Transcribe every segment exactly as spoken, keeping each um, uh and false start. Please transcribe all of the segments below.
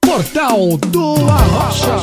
Portal do Arrocha.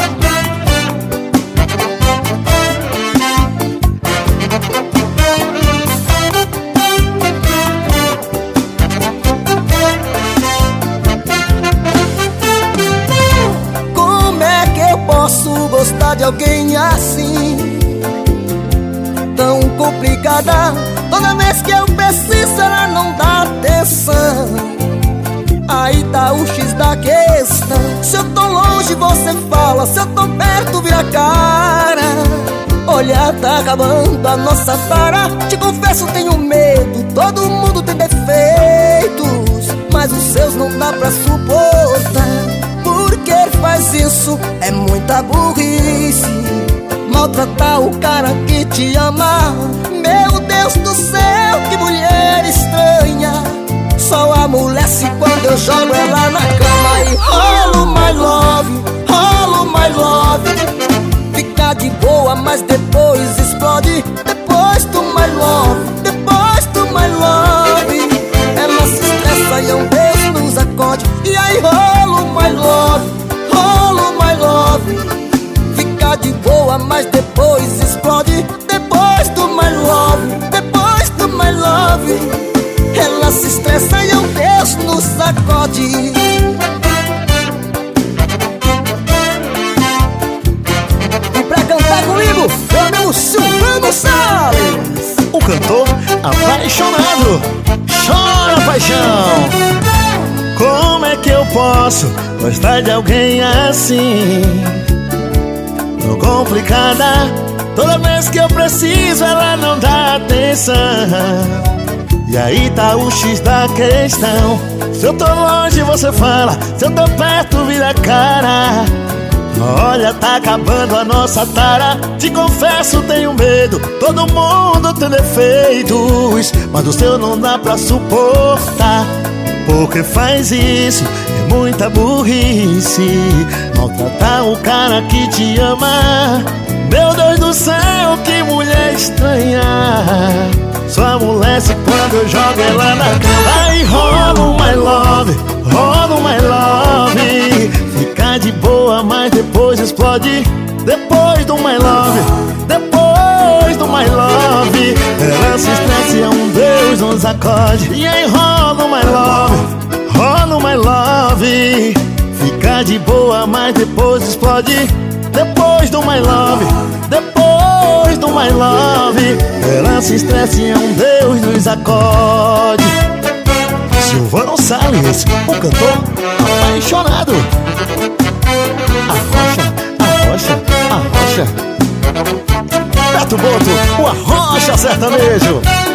Como é que eu posso gostar de alguém assim? Tão complicada, toda vez que eu preciso ela não dá atenção. Aí tá o X da questão. Se eu tô longe você fala, se eu tô perto vira cara. Olha, tá acabando a nossa tara. Te confesso tenho medo, todo mundo tem defeitos, mas os seus não dá pra suportar. Por que faz isso? É muita burrice. Maltratar o cara que te ama. Meu Deus do céu, que mulher estranha. Só amolece quando eu jogo ela na cama. E rolo my love, rolo my love. Fica de boa, mas depois explode. Depois do my love, depois do my love. Ela se estressa e é um beijo nos acorde. E aí rolo my love, rolo my love. Fica de boa, mas depois explode. Depois do my love, depois do my love. Ela se estressa e é um Deus no sacode. E pra cantar comigo, meu amigo Silvano Salles, o cantor apaixonado. Chora, paixão. Como é que eu posso gostar de alguém assim? Tão complicada, toda vez que eu preciso ela não dá atenção. E aí tá o X da questão. Se eu tô longe você fala, se eu tô perto vira cara. Olha, tá acabando a nossa tara. Te confesso tenho medo, todo mundo tem defeitos, mas o seu não dá pra suportar. Por que faz isso? É muita burrice. Maltratar o cara que te ama. Meu Deus do céu, que mulher estranha. Só amolece quando eu jogo ela na cama. Aí rolo my love, rolo my love. Fica de boa, mas depois explode. Depois do my love, depois do my love. Ela se estressa e é um Deus nos acorde. E aí rolo my love, rolo my love. Fica de boa, mas depois explode. Depois do my love, depois do my love. Ela se estressa e é um Deus nos acorde. Silvano Salles, o cantor apaixonado. Arrocha, arrocha, arrocha. Beto Boto, o Arrocha Sertanejo.